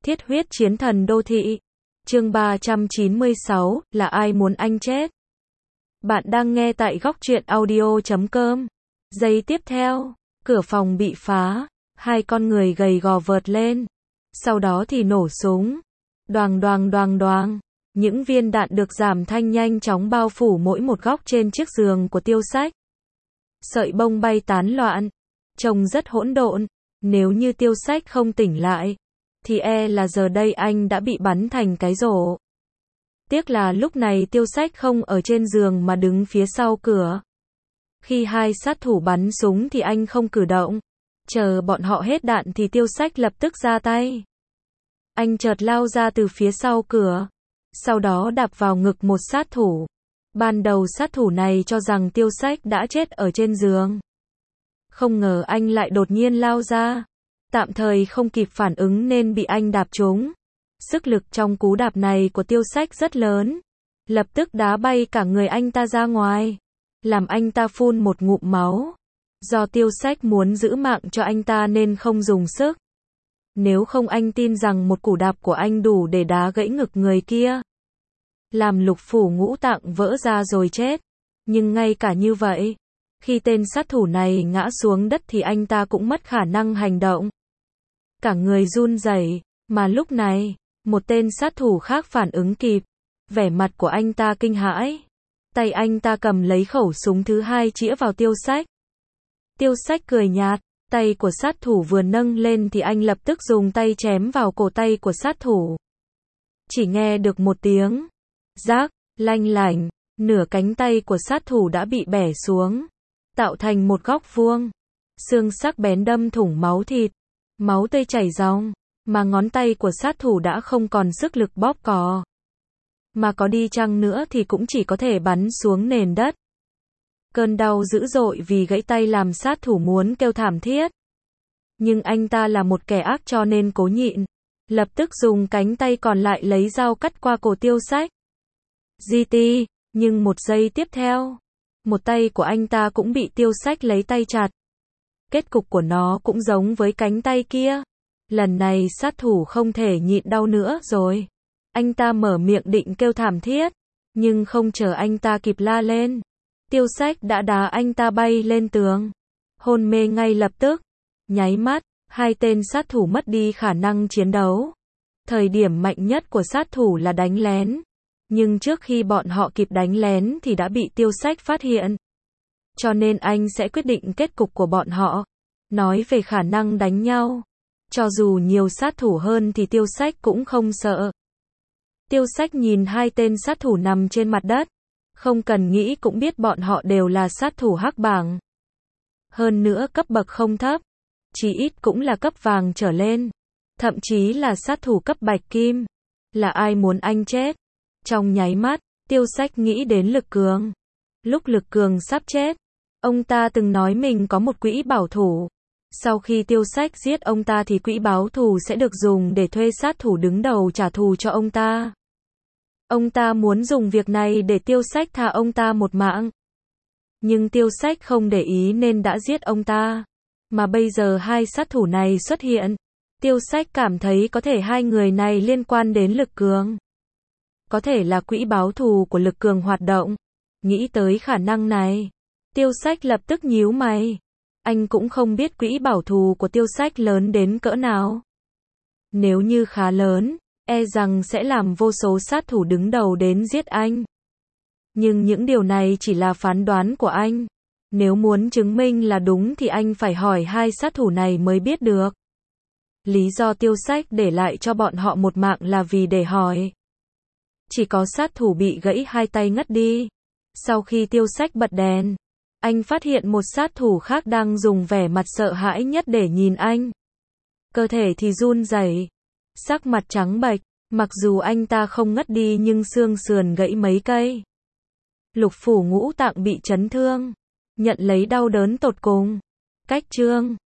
Thiết huyết chiến thần đô thị. Chương 396, là ai muốn anh chết? Bạn đang nghe tại góc truyện audio.com. Giây tiếp theo, cửa phòng bị phá, hai con người gầy gò vượt lên. Sau đó thì nổ súng. Đoàng đoàng đoàng đoàng. Những viên đạn được giảm thanh nhanh chóng bao phủ mỗi một góc trên chiếc giường của Tiêu Sách. Sợi bông bay tán loạn, trông rất hỗn độn. Nếu như Tiêu Sách không tỉnh lại, thì là giờ đây anh đã bị bắn thành cái rổ. Tiếc là lúc này Tiêu Sách không ở trên giường mà đứng phía sau cửa. Khi hai sát thủ bắn súng thì anh không cử động. Chờ bọn họ hết đạn thì Tiêu Sách lập tức ra tay. Anh chợt lao ra từ phía sau cửa, sau đó đạp vào ngực một sát thủ. Ban đầu sát thủ này cho rằng Tiêu Sách đã chết ở trên giường. Không ngờ anh lại đột nhiên lao ra. Tạm thời không kịp phản ứng nên bị anh đạp trúng. Sức lực trong cú đạp này của Tiêu Sách rất lớn. Lập tức đá bay cả người anh ta ra ngoài, làm anh ta phun một ngụm máu. Do Tiêu Sách muốn giữ mạng cho anh ta nên không dùng sức. Nếu không anh tin rằng một cú đạp của anh đủ để đá gãy ngực người kia, làm lục phủ ngũ tạng vỡ ra rồi chết. Nhưng ngay cả như vậy, khi tên sát thủ này ngã xuống đất thì anh ta cũng mất khả năng hành động. Cả người run rẩy, mà lúc này, một tên sát thủ khác phản ứng kịp. Vẻ mặt của anh ta kinh hãi. Tay anh ta cầm lấy khẩu súng thứ hai chĩa vào Tiêu Sách. Tiêu Sách cười nhạt, tay của sát thủ vừa nâng lên thì anh lập tức dùng tay chém vào cổ tay của sát thủ. Chỉ nghe được một tiếng rác, lanh lảnh, nửa cánh tay của sát thủ đã bị bẻ xuống, tạo thành một góc vuông. Xương sắc bén đâm thủng máu thịt, máu tươi chảy ròng, mà ngón tay của sát thủ đã không còn sức lực bóp cò. Mà có đi chăng nữa thì cũng chỉ có thể bắn xuống nền đất. Cơn đau dữ dội vì gãy tay làm sát thủ muốn kêu thảm thiết. Nhưng anh ta là một kẻ ác cho nên cố nhịn. Lập tức dùng cánh tay còn lại lấy dao cắt qua cổ Tiêu Sách. GT, nhưng một giây tiếp theo, một tay của anh ta cũng bị Tiêu Sách lấy tay chặt. Kết cục của nó cũng giống với cánh tay kia. Lần này sát thủ không thể nhịn đau nữa rồi. Anh ta mở miệng định kêu thảm thiết, nhưng không chờ anh ta kịp la lên, Tiêu Sách đã đá anh ta bay lên tường, hôn mê ngay lập tức. Nháy mắt, hai tên sát thủ mất đi khả năng chiến đấu. Thời điểm mạnh nhất của sát thủ là đánh lén, nhưng trước khi bọn họ kịp đánh lén thì đã bị Tiêu Sách phát hiện. Cho nên anh sẽ quyết định kết cục của bọn họ. Nói về khả năng đánh nhau, cho dù nhiều sát thủ hơn thì Tiêu Sách cũng không sợ. Tiêu Sách nhìn hai tên sát thủ nằm trên mặt đất, không cần nghĩ cũng biết bọn họ đều là sát thủ hắc bảng. Hơn nữa cấp bậc không thấp, chí ít cũng là cấp vàng trở lên, thậm chí là sát thủ cấp bạch kim. Là ai muốn anh chết? Trong nháy mắt, Tiêu Sách nghĩ đến Lực Cường. Lúc Lực Cường sắp chết, ông ta từng nói mình có một quỹ bảo thủ. Sau khi Tiêu Sách giết ông ta thì quỹ báo thù sẽ được dùng để thuê sát thủ đứng đầu trả thù cho ông ta. Ông ta muốn dùng việc này để Tiêu Sách tha ông ta một mạng. Nhưng Tiêu Sách không để ý nên đã giết ông ta. Mà bây giờ hai sát thủ này xuất hiện. Tiêu Sách cảm thấy có thể hai người này liên quan đến Lực Cường. Có thể là quỹ báo thù của Lực Cường hoạt động. Nghĩ tới khả năng này, Tiêu Sách lập tức nhíu mày. Anh cũng không biết quỹ bảo thù của Tiêu Sách lớn đến cỡ nào. Nếu như khá lớn, rằng sẽ làm vô số sát thủ đứng đầu đến giết anh. Nhưng những điều này chỉ là phán đoán của anh. Nếu muốn chứng minh là đúng thì anh phải hỏi hai sát thủ này mới biết được. Lý do Tiêu Sách để lại cho bọn họ một mạng là vì để hỏi. Chỉ có sát thủ bị gãy hai tay ngất đi. Sau khi Tiêu Sách bật đèn, anh phát hiện một sát thủ khác đang dùng vẻ mặt sợ hãi nhất để nhìn anh. Cơ thể thì run rẩy, sắc mặt trắng bệch, mặc dù anh ta không ngất đi nhưng xương sườn gãy mấy cây. Lục phủ ngũ tạng bị chấn thương, nhận lấy đau đớn tột cùng. Cách chương